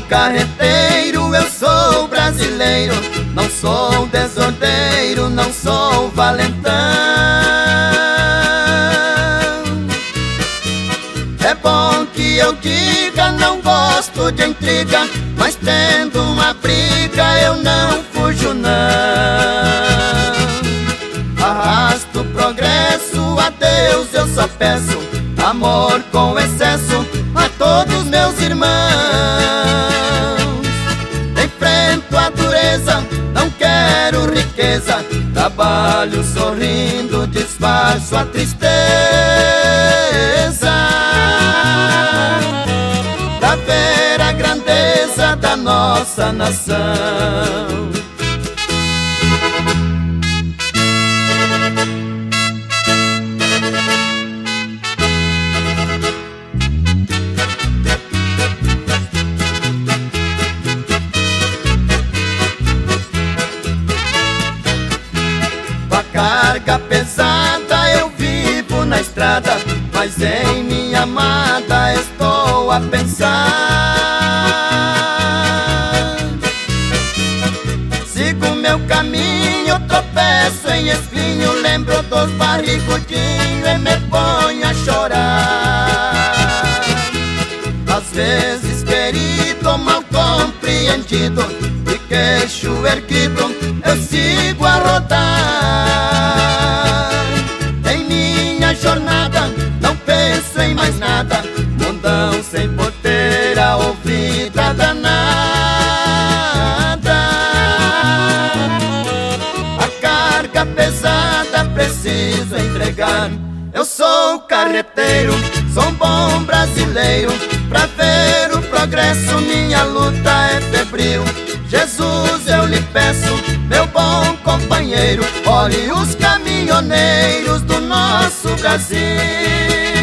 carreteiro, eu sou brasileiro. Não sou desordeiro, não sou valentão. É bom que eu diga, não gosto de intriga, mas tendo uma briga eu não fujo não. Arrasto o progresso, a Deus eu só peço amor com excesso a todos meus irmãos. Enfrento a dureza, não quero riqueza, trabalho sorrindo, disfarço a tristeza, pra ver a grandeza da nossa nação. Carga pesada, eu vivo na estrada, mas em minha amada estou a pensar. Sigo meu caminho, tropeço em espinho, lembro dos barrigudinhos e me ponho a chorar. Às vezes querido, mal compreendido, de queixo erguido, eu sigo a rodar. Em minha jornada não penso em mais nada, mundão sem porteira ou vida danada. A carga pesada preciso entregar. Eu sou carreteiro, sou um bom brasileiro, pra ver o progresso minha luta é febril. Jesus, eu lhe peço, meu bom companheiro, olhe os caminhoneiros do nosso Brasil.